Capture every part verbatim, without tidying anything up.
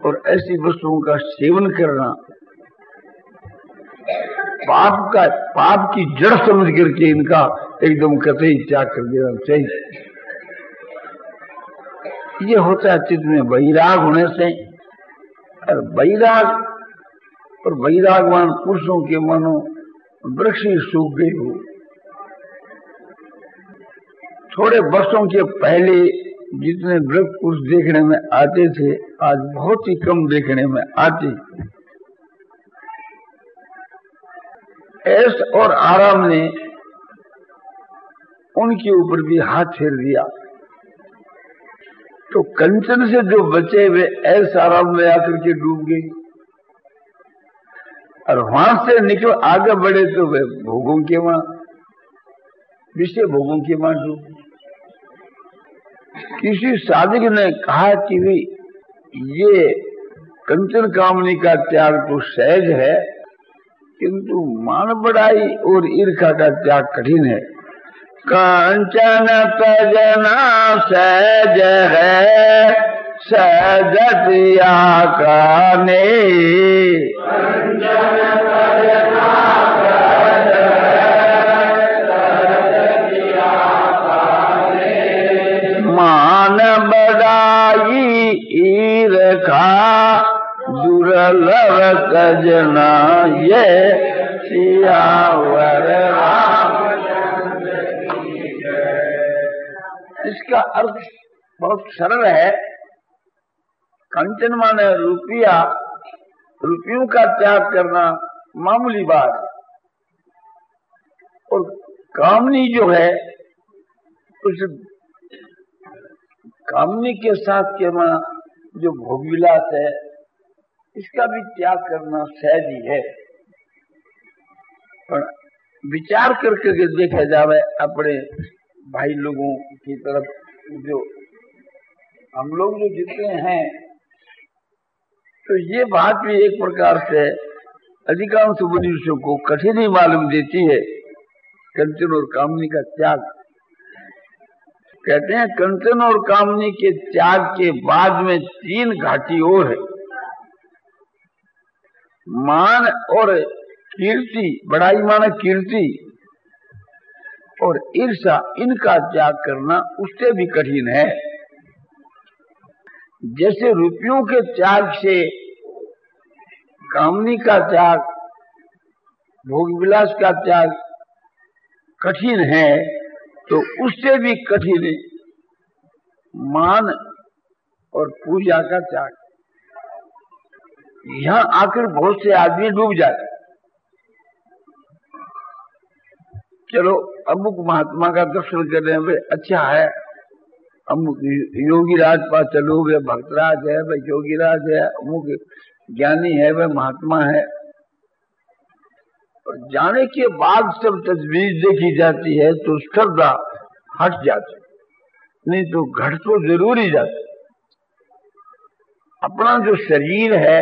और ऐसी वस्तुओं का सेवन करना पाप का पाप की जड़ समझ करके इनका एकदम कतई त्याग कर देना चाहिए। ये होता है चित्त में वैराग होने से। और वैराग और वैरागवान पुरुषों के मानो वृक्ष ही सूख गए हो। थोड़े वर्षों के पहले जितने वृक्ष पुरुष देखने में आते थे आज बहुत ही कम देखने में आते। ऐश और आराम ने उनके ऊपर भी हाथ फेर दिया, तो कंचन से जो बचे वे ऐश आराम में आकर के डूब गए और वहां से निकल आगे बढ़े तो वे भोगों के वहां विषय भोगों के वहां डूब। किसी साधक ने कहा कि भी ये कंचन कामनी का त्याग तो सहज है, किंतु मान बढ़ाई और ईर्ष्या का त्याग कठिन है। कंचन तजना सहज है, सहज त्याग करने। मान बढ़ाई ईर्ष्या दुर्लभ तजना, ये सियावर रामचंद्र की जय। इसका अर्थ बहुत सरल है। कंचन माने रुपया, रुपयों का त्याग करना मामूली बात है, और कामनी जो है उस कामनी के साथ के वहां जो भोगविलास है इसका भी त्याग करना सहज ही है। पर विचार करके देखा जाए अपने भाई लोगों की तरफ, जो हम लोग जो जितने हैं, तो ये बात भी एक प्रकार से अधिकांश मनुष्यों को कठिन ही मालूम देती है, कंचन और कामनी का त्याग। कहते हैं कंचन और कामनी के त्याग के बाद में तीन घाटी और है। मान और कीर्ति, बड़ाई माने कीर्ति और ईर्ष्या, इनका त्याग करना उससे भी कठिन है। जैसे रुपयों के त्याग से कामनी का त्याग, भोग विलास का त्याग कठिन है, तो उससे भी कठिन मान और पूजा का त्याग। यहां आकर बहुत से आदमी डूब जाते। चलो अमुक महात्मा का दर्शन करने में अच्छा है, अमुक योगी राज पास चलो, वे भक्तराज है, वे योगी राज है, अमुक ज्ञानी है, वे महात्मा है। और जाने के बाद सब तजवीज देखी जाती है तो श्रद्धा हट जाती, नहीं तो घट तो जरूर ही जाती। अपना जो शरीर है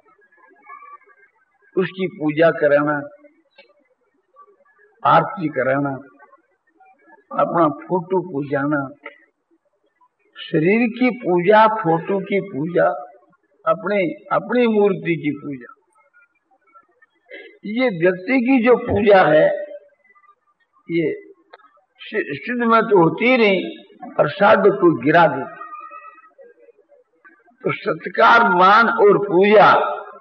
उसकी पूजा कराना, आरती कराना, अपना फोटो पूजाना, शरीर की पूजा, फोटो की पूजा, अपने अपनी मूर्ति की पूजा, ये व्यक्ति की जो पूजा है ये सिद्ध में तो होती नहीं और साधक को गिरा देती। तो सत्कार, मान और पूजा,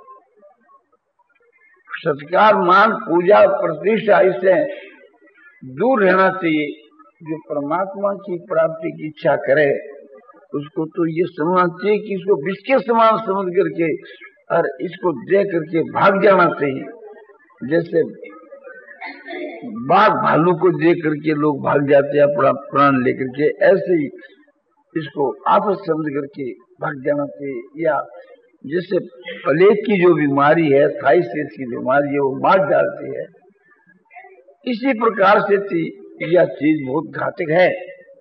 सत्कार, मान, पूजा, प्रतिष्ठा, इससे दूर रहना चाहिए। जो परमात्मा की प्राप्ति की इच्छा करे उसको तो ये समझना चाहिए कि इसको विष के समान समझ करके और इसको देख करके भाग जाना चाहिए। जैसे बाघ भालू को देख करके लोग भाग जाते हैं अपना प्राण लेकर के, ऐसे ही इसको आपस समझ करके भाग जाना चाहिए। या जैसे प्लेग की जो बीमारी है, थाईसाइटिस की बीमारी है, वो मार डालती है, इसी प्रकार से थी यह चीज बहुत घातक है।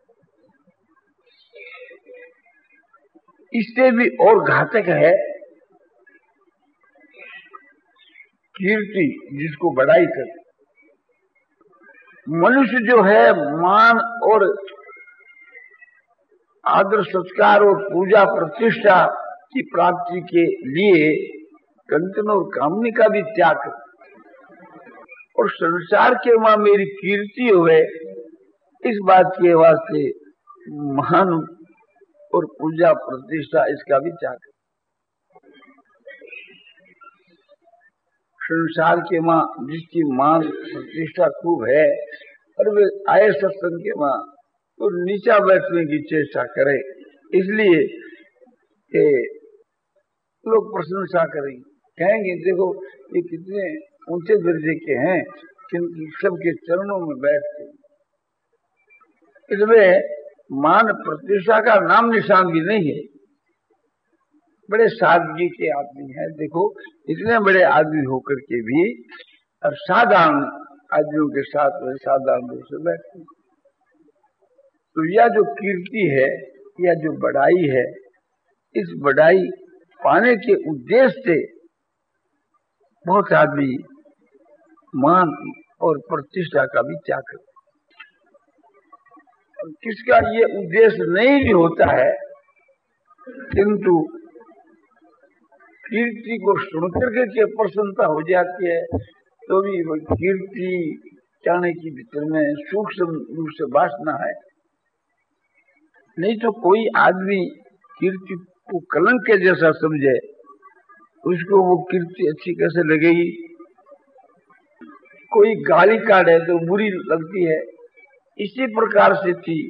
इससे भी और घातक है कीर्ति, जिसको बड़ाई कर। मनुष्य जो है मान और आदर, सत्कार और पूजा, प्रतिष्ठा की प्राप्ति के लिए कंचन और कामनी का भी त्याग कर और संसार के वहां मेरी कीर्ति हुए इस बात के वास्ते महान और पूजा प्रतिष्ठा इसका भी त्याग कर। संसार के मां जिसकी मान प्रतिष्ठा खूब है और वे आए सत्संग के मां तो नीचा बैठने की चेष्टा करे, इसलिए कि लोग प्रशंसा करेंगे, कहेंगे देखो ये कितने ऊंचे दर्जे के हैं, किनकी सबके चरणों में बैठते। इसमें मान प्रतिष्ठा का नाम निशान भी नहीं है। बड़े सादगी के आदमी है, देखो इतने बड़े आदमी होकर के भी और साधारण आदमियों के साथ वे साधारण रूप से बैठते। तो यह जो कीर्ति है या जो बढ़ाई है, इस बढ़ाई पाने के उद्देश्य से बहुत आदमी मान और प्रतिष्ठा का भी त्याग करते। किसका ये उद्देश्य नहीं भी होता है, किंतु कीर्ति को सुनकर के प्रसन्नता हो जाती है, तो भी वो कीर्ति चाहने की भीतर में सूक्ष्म रूप से वासना है। नहीं तो कोई आदमी कीर्ति को कलंक के जैसा समझे, उसको वो कीर्ति अच्छी कैसे लगेगी। कोई गाली काटे तो बुरी लगती है, इसी प्रकार से थी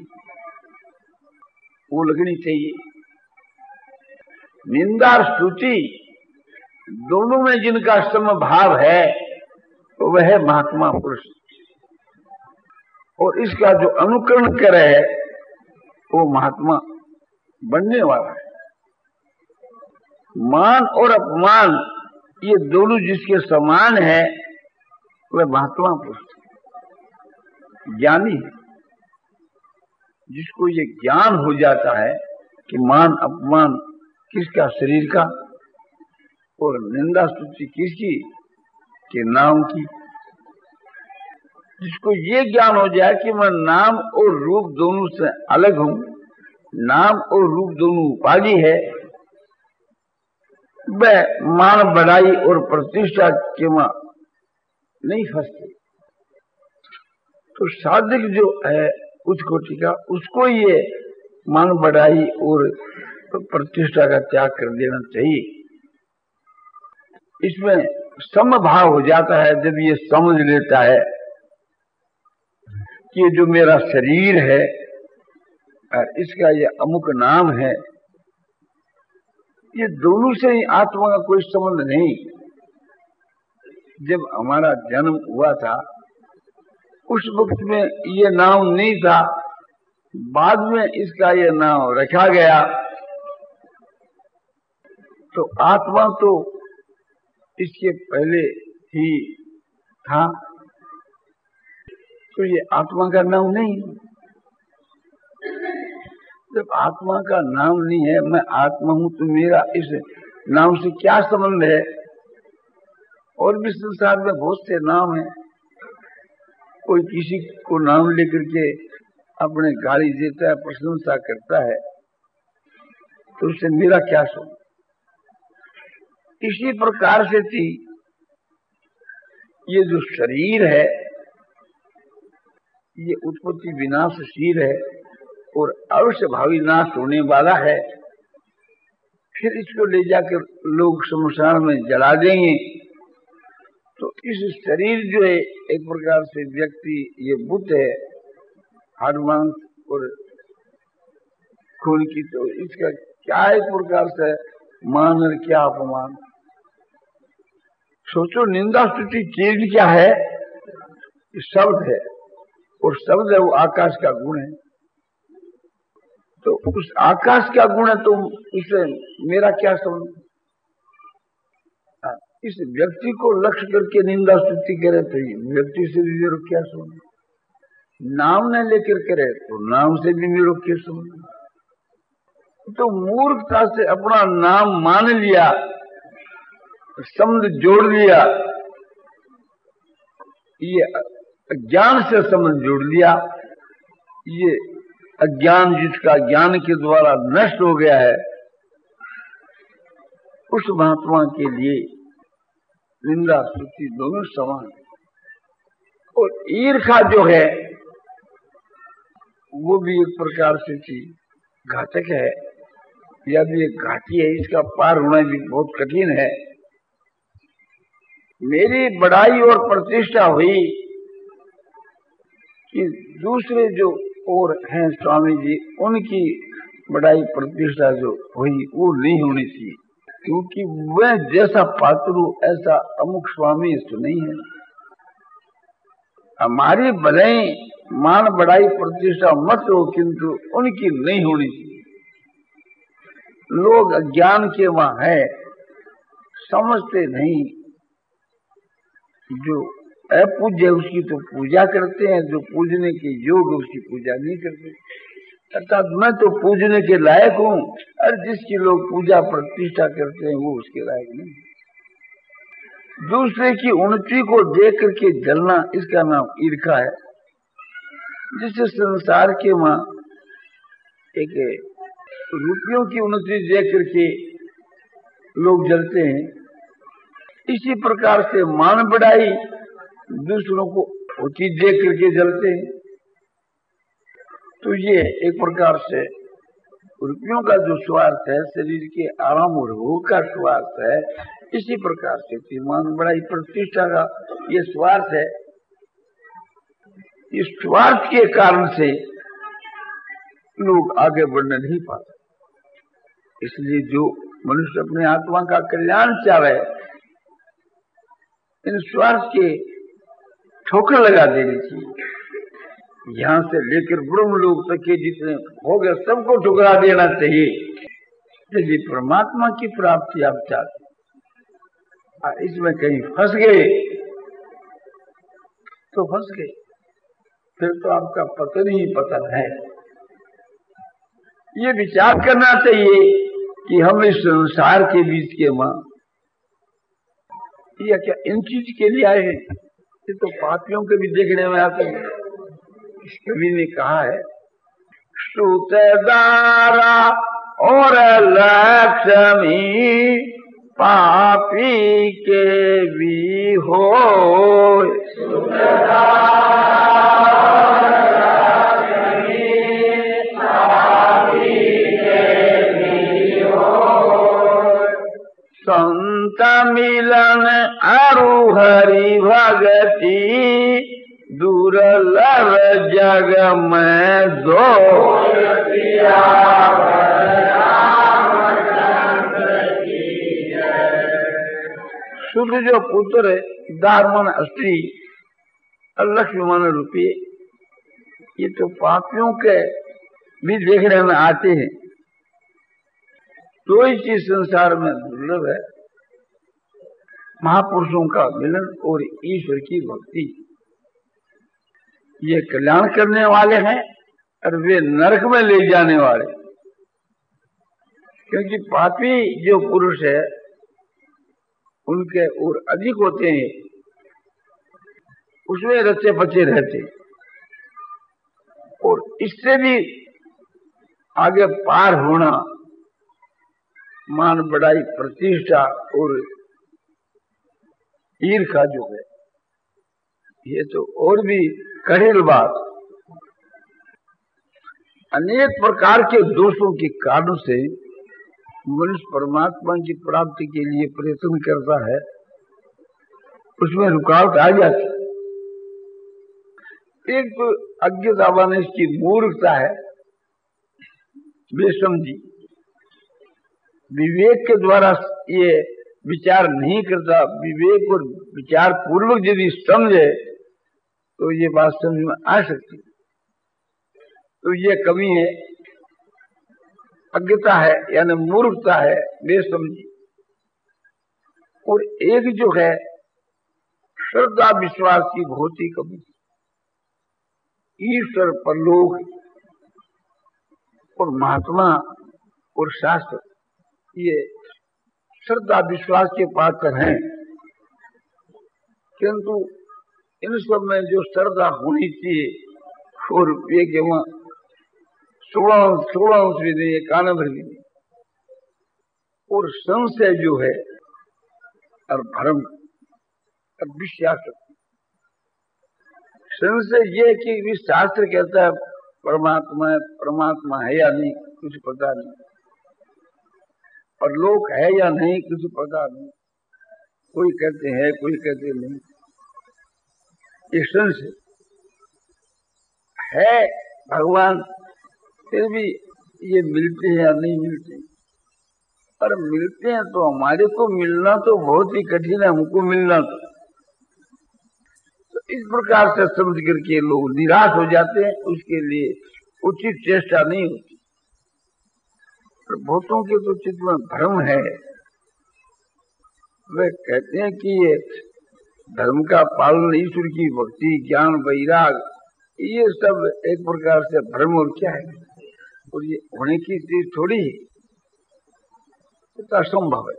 वो लगनी चाहिए। निंदा और स्तुति दोनों में जिनका समभाव है तो वह है महात्मा पुरुष, और इसका जो अनुकरण करे वो महात्मा बनने वाला है। मान और अपमान ये दोनों जिसके समान है वह महात्मा पुरुष ज्ञानी है। जिसको ये ज्ञान हो जाता है कि मान अपमान किसका, शरीर का, और निंदा स्तुति किसकी, के नाम की। जिसको ये ज्ञान हो जाए कि मैं नाम और रूप दोनों से अलग हूं, नाम और रूप दोनों उपाधि है, वह मान बढ़ाई और प्रतिष्ठा के मां नहीं फंसते। तो साधक जो है उच्च कोटि का, उसको ये मान बढ़ाई और प्रतिष्ठा का त्याग कर देना चाहिए। इसमें समभाव हो जाता है जब ये समझ लेता है कि जो मेरा शरीर है और इसका ये अमुक नाम है, ये दोनों से ही आत्मा का कोई संबंध नहीं। जब हमारा जन्म हुआ था उस वक्त में ये नाम नहीं था, बाद में इसका ये नाम रखा गया। तो आत्मा तो इसके पहले ही था, तो ये आत्मा का नाम नहीं। जब आत्मा का नाम नहीं है, मैं आत्मा हूं, तो मेरा इस नाम से क्या संबंध है। और भी संसार में बहुत से नाम हैं, कोई किसी को नाम लेकर के अपने गाली देता है, प्रशंसा करता है, तो उससे मेरा क्या संबंध। इसी प्रकार से थी ये जो शरीर है ये उत्पत्ति विनाशशील है और अवश्य भावी नाश होने वाला है। फिर इसको ले जाकर लोग शमशान में जला देंगे। तो इस शरीर जो है एक प्रकार से व्यक्ति ये बुद्ध है, हाड़ मांस और खून की, तो इसका क्या एक प्रकार से मान और क्या अपमान। सोचो निंदा स्तुति चीज क्या है, शब्द है, और शब्द है वो आकाश का गुण है। तो उस आकाश का गुण है तो इससे मेरा क्या संबंध। इस व्यक्ति को लक्ष्य करके निंदा स्तुति करे तो व्यक्ति से भी मेरा क्या संबंध। नाम न लेकर करे तो नाम से भी मेरा क्या संबंध। तो मूर्खता से अपना नाम मान लिया, संबंध जोड़ लिया, ये अज्ञान से संबंध जोड़ लिया। ये अज्ञान जिसका ज्ञान के द्वारा नष्ट हो गया है, उस महात्मा के लिए निंदा स्तुति दोनों समान। और ईर्ष्या जो है वो भी एक प्रकार से चीज घातक है, या भी एक घाटी है, इसका पार होना भी बहुत कठिन है। मेरी बड़ाई और प्रतिष्ठा हुई कि दूसरे जो और हैं स्वामी जी, उनकी बड़ाई प्रतिष्ठा जो हुई वो नहीं होनी चाहिए, क्योंकि वह जैसा पात्र ऐसा अमुक स्वामी तो नहीं है। हमारी भले मान बड़ाई प्रतिष्ठा मत हो, किंतु उनकी नहीं होनी चाहिए। लोग अज्ञान के वहां है, समझते नहीं। जो अपूज्य उसकी तो पूजा करते हैं, जो पूजने के योग्य उसकी पूजा नहीं करते। अर्थात मैं तो पूजने के लायक हूँ, और जिसकी लोग पूजा प्रतिष्ठा करते हैं वो उसके लायक नहीं। दूसरे की उन्नति को देख करके जलना, इसका नाम ईर्ष्या है। जिससे संसार के वहां एक रुपयों की उन्नति देख करके लोग जलते हैं, इसी प्रकार से मान बढ़ाई दूसरों को होती देख करके जलते हैं। तो ये एक प्रकार से रुपयों का जो स्वार्थ है, शरीर के आराम और भोग का स्वार्थ है, इसी प्रकार से मान बढ़ाई प्रतिष्ठा का ये स्वार्थ है। इस स्वार्थ के कारण से लोग आगे बढ़ने नहीं पाते। इसलिए जो मनुष्य अपने आत्मा का कल्याण चाहे, इन स्वार्थ के ठोकर लगा देनी चाहिए। यहां से लेकर ब्रह्म लोक तक के जितने हो गए सबको ठुकरा देना चाहिए। यदि परमात्मा की प्राप्ति आप चाहते, इसमें कहीं फंस गए तो फंस गए, फिर तो आपका पतन ही पतन है। ये विचार करना चाहिए कि हम इस संसार के बीच के मां या क्या इन चीज के लिए आए हैं? ये तो पापियों के भी देखने में आते हैं। इस कवि ने कहा है, सूतेदारा और लक्ष्मी पापी के भी हो। संत मिलन अरु हरि भगति दुर्लभ जग में दो। शुद्ध जो पुत्र दारमन स्त्री और लक्ष्मण रूपी, ये तो पापियों के भी देखने में आते हैं। तो ही चीज संसार में दुर्लभ है, महापुरुषों का मिलन और ईश्वर की भक्ति। ये कल्याण करने वाले हैं और वे नरक में ले जाने वाले, क्योंकि पापी जो पुरुष है उनके और अधिक होते हैं, उसमें रचे बचे रहते, और इससे भी आगे पार होना मान बढ़ाई प्रतिष्ठा और ईर्ष्या जो है, ये तो और भी कठिन बात। अनेक प्रकार के दोषों के कारण से मनुष्य परमात्मा की प्राप्ति के लिए प्रयत्न करता है, उसमें रुकावट आ जाती। एक तो अज्ञता वाले की मूर्खता है, बेसमझी, विवेक के द्वारा ये विचार नहीं करता। विवेक और विचार पूर्वक यदि समझे तो ये बात समझ में आ सकती। तो ये कमी है, अज्ञता है, यानी मूर्खता है, बेसमझी। और एक जो है श्रद्धा विश्वास की बहुत ही कमी। ईश्वर परलोक और महात्मा और शास्त्र ये श्रद्धा विश्वास के पात्र हैं, किंतु इन सब में जो श्रद्धा होनी चाहिए और ये कि वहां सोलह सोलह भी नहीं, इक्यानवे भी नहीं। और संशय जो है और भ्रम और विश्वास। संशय ये कि शास्त्र कहता है परमात्मा है, परमात्मा है या नहीं कुछ पता नहीं, और लोक है या नहीं कुछ पता नहीं, कोई कहते हैं कोई कहते नहीं। ये संशय है भगवान, फिर भी ये मिलते हैं या नहीं मिलते, पर मिलते हैं तो हमारे को मिलना तो बहुत ही कठिन है, हमको मिलना तो, तो इस प्रकार से समझ करके लोग निराश हो जाते हैं, उसके लिए उचित चेष्टा नहीं होती। पर बहुतों के तो चित्त में भ्रम है, वे कहते हैं कि ये धर्म का पालन, ईश्वर की भक्ति, ज्ञान, वैराग, ये सब एक प्रकार से भ्रम और क्या है, और ये होने की चीज थोड़ी है, तो असंभव है।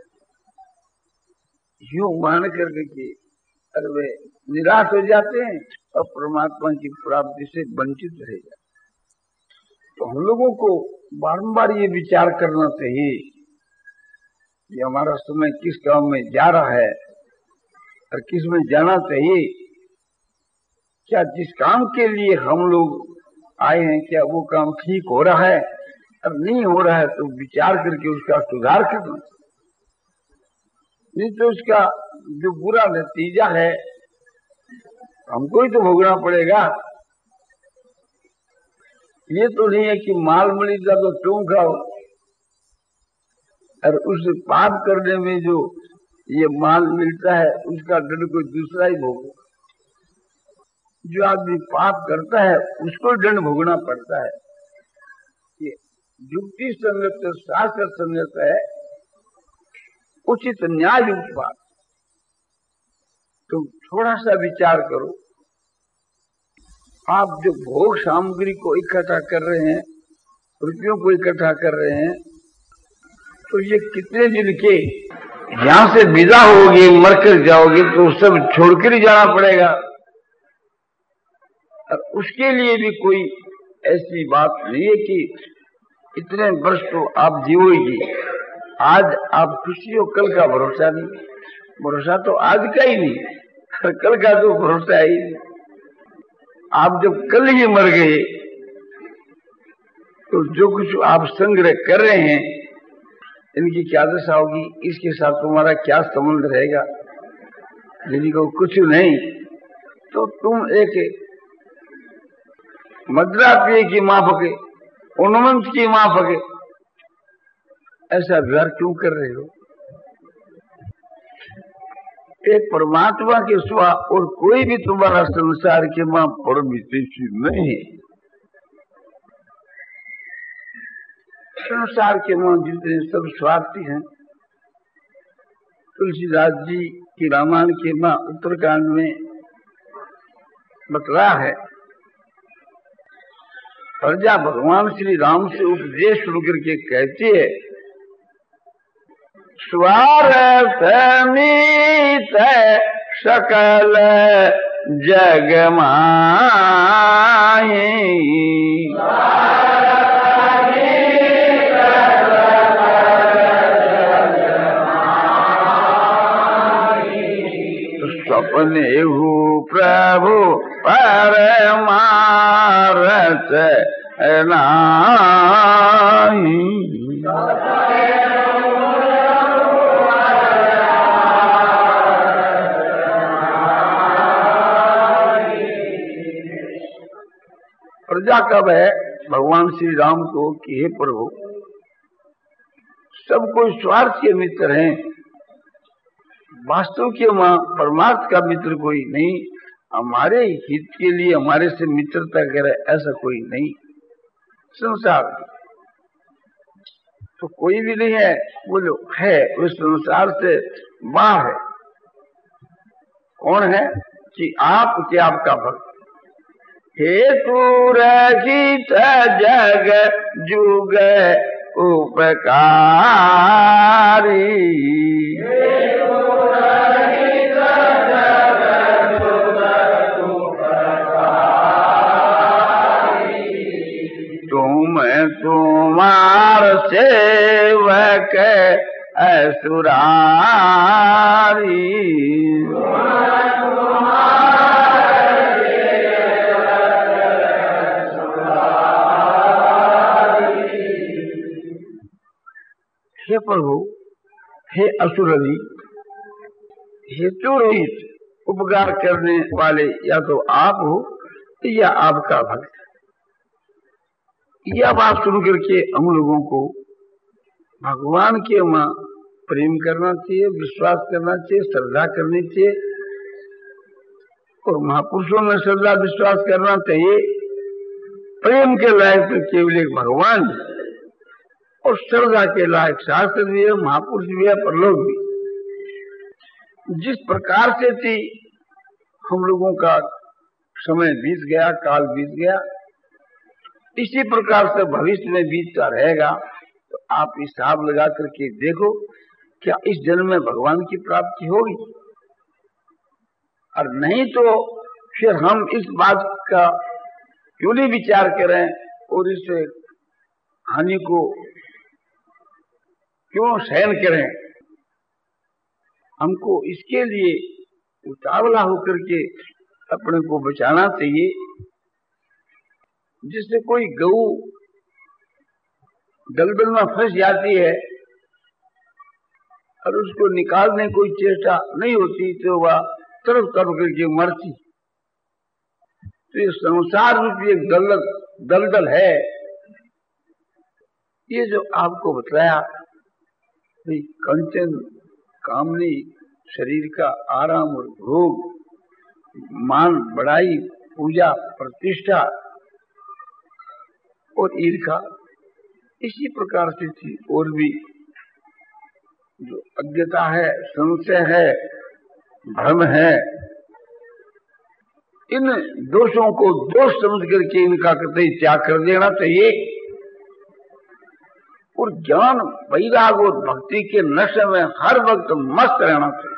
यूं मान करके कि अरे वे निराश हो जाते हैं और परमात्मा की प्राप्ति से वंचित रह जाते। तो हम लोगों को बारंबार ये विचार करना चाहिए कि हमारा समय किस काम में जा रहा है और किस में जाना चाहिए। क्या जिस काम के लिए हम लोग आए हैं क्या वो काम ठीक हो रहा है, और नहीं हो रहा है तो विचार करके उसका सुधार करना, नहीं तो उसका जो बुरा नतीजा है हमको ही तो भोगना पड़ेगा। ये तो नहीं है कि माल मिलेगा तो तुम खाओ, और उस पाप करने में जो ये माल मिलता है उसका दंड कोई दूसरा ही भोगे। जो आदमी पाप करता है उसको दंड भोगना पड़ता है। ये युक्ति संगत, शास्त्र संगत है, उचित न्याय युक्त बात। तुम थोड़ा सा विचार करो, आप जो भोग सामग्री को इकट्ठा कर रहे हैं, रुपयों को इकट्ठा कर रहे हैं, तो ये कितने दिन के यहां से विदा होगे, मरकर जाओगे तो सब छोड़कर ही जाना पड़ेगा, और उसके लिए भी कोई ऐसी बात नहीं है कि इतने वर्ष तो आप जीवोगी। आज आप खुशी हो, कल का भरोसा नहीं, भरोसा तो आज का ही नहीं, और कल का तो भरोसा ही नहीं। आप जब कल ही मर गए तो जो कुछ आप संग्रह कर रहे हैं इनकी क्या दशा होगी, इसके साथ तुम्हारा क्या संबंध रहेगा। यदि को कुछ नहीं तो तुम एक मदरा पिए की माफक, उन्मंत की माफक ऐसा व्यवहार क्यों कर रहे हो। एक परमात्मा के सिवा और कोई भी तुम्हारा संसार के मां परम हितैषी नहीं है। संसार के मां जितने सब स्वार्थी हैं। तुलसीदास जी की रामायण के मां उत्तरकांड में बतला है, प्रजा भगवान श्री राम से उपदेश सुन करके कहती है, स्वार्थ मीत सकल जग माही, स्वप्ने हु प्रभु परमारथ नाही। प्रजा कब है भगवान श्री राम को कि हे प्रभु, सब कोई स्वार्थ के मित्र हैं, वास्तव के मां परमार्थ का मित्र कोई नहीं। हमारे हित के लिए हमारे से मित्रता करे ऐसा कोई नहीं। संसार तो कोई भी नहीं है, वो जो है उस संसार से बाहर है। कौन है कि आप के आपका भक्त। हेतु रहित जग जुग उपकारी, तुम तुम्हार सेवक सुरारी। हे प्रभु, हे असुररी, हेतु रहित उपकार करने वाले या तो आप हो या आपका भक्त। यह बात सुन करके हम लोगों को भगवान के वहां प्रेम करना चाहिए, विश्वास करना चाहिए, श्रद्धा करनी चाहिए और महापुरुषों में श्रद्धा विश्वास करना चाहिए। प्रेम के लायक तो केवल एक भगवान और श्रद्धा के लायक शास्त्र भी है, महापुरुष भी है, परलोक भी। जिस प्रकार से थी हम लोगों का समय बीत गया, काल बीत गया, इसी प्रकार से भविष्य में बीतता रहेगा। तो आप हिसाब लगा करके देखो, क्या इस जन्म में भगवान की प्राप्ति होगी? और नहीं तो फिर हम इस बात का क्यों नहीं विचार करें और इस हानि को क्यों सहन करें? हमको इसके लिए उतावला होकर के अपने को बचाना चाहिए। जिससे कोई गऊ दलदल में फंस जाती है और उसको निकालने कोई चेष्टा नहीं होती तो वह तरफ तरफ करके मरती। तो ये संसार रूपी एक दलदल दलदल है। ये जो आपको बतलाया कंचन, कामनी, शरीर का आराम और भोग, मान बढ़ाई, पूजा, प्रतिष्ठा और ईर्षा, इसी प्रकार से थी। और भी जो अज्ञता है, संशय है, भ्रम है, इन दोषों को दोष समझ करके इनका कतई त्याग कर देना चाहिए और ज्ञान, वैराग और भक्ति के नशे में हर वक्त मस्त रहना चाहिए।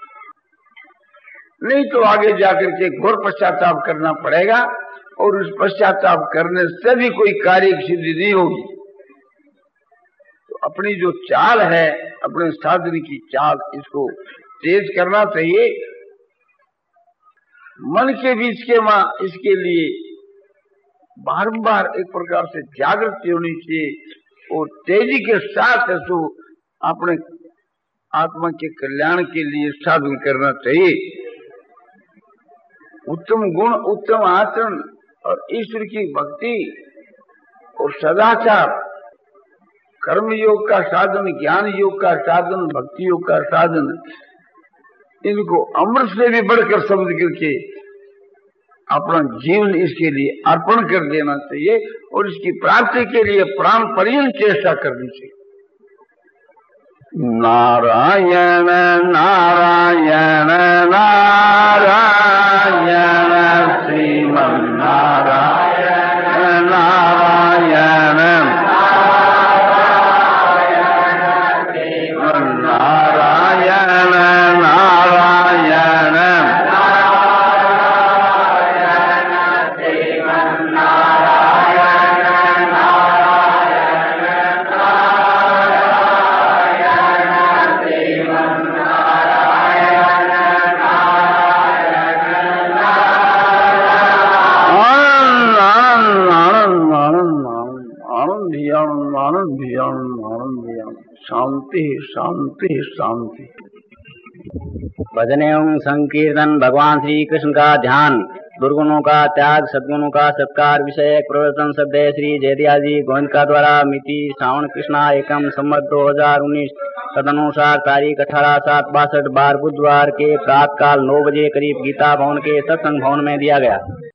नहीं तो आगे जाकर के घोर पश्चाताप करना पड़ेगा और उस पश्चाताप करने से भी कोई कार्य की सिद्धि नहीं होगी। तो अपनी जो चाल है, अपने साधन की चाल, इसको तेज करना चाहिए। मन के बीच के मां इसके लिए बारंबार एक प्रकार से जागृति होनी चाहिए और तेजी के साथ तो अपने आत्मा के कल्याण के लिए साधन करना चाहिए। उत्तम गुण, उत्तम आचरण और ईश्वर की भक्ति और सदाचार, कर्म योग का साधन, ज्ञान योग का साधन, भक्ति योग का साधन, इनको अमृत से भी बढ़कर समझ करके अपना जीवन इसके लिए अर्पण कर देना चाहिए और इसकी प्राप्ति के लिए प्राण पर्यंत चेष्टा करनी चाहिए। नारायण नारायण नारायण श्रीमन नारायण नारायण नारायण नारायण शांति शांति शांति। भजन एवं संकीर्तन भगवान श्री कृष्ण का ध्यान, दुर्गुणों का त्याग, सद्गुणों का सत्कार, विषय प्रवर्तन शब्द श्री जयदयाजी गोविंद का द्वारा मिति श्रावण कृष्णा एकम संवत दो हजार उन्नीस तदनुसार तारीख अठारह सात बासठ बार बुधवार के प्रातः काल नौ बजे करीब गीता भवन के सत्संग भवन में दिया गया।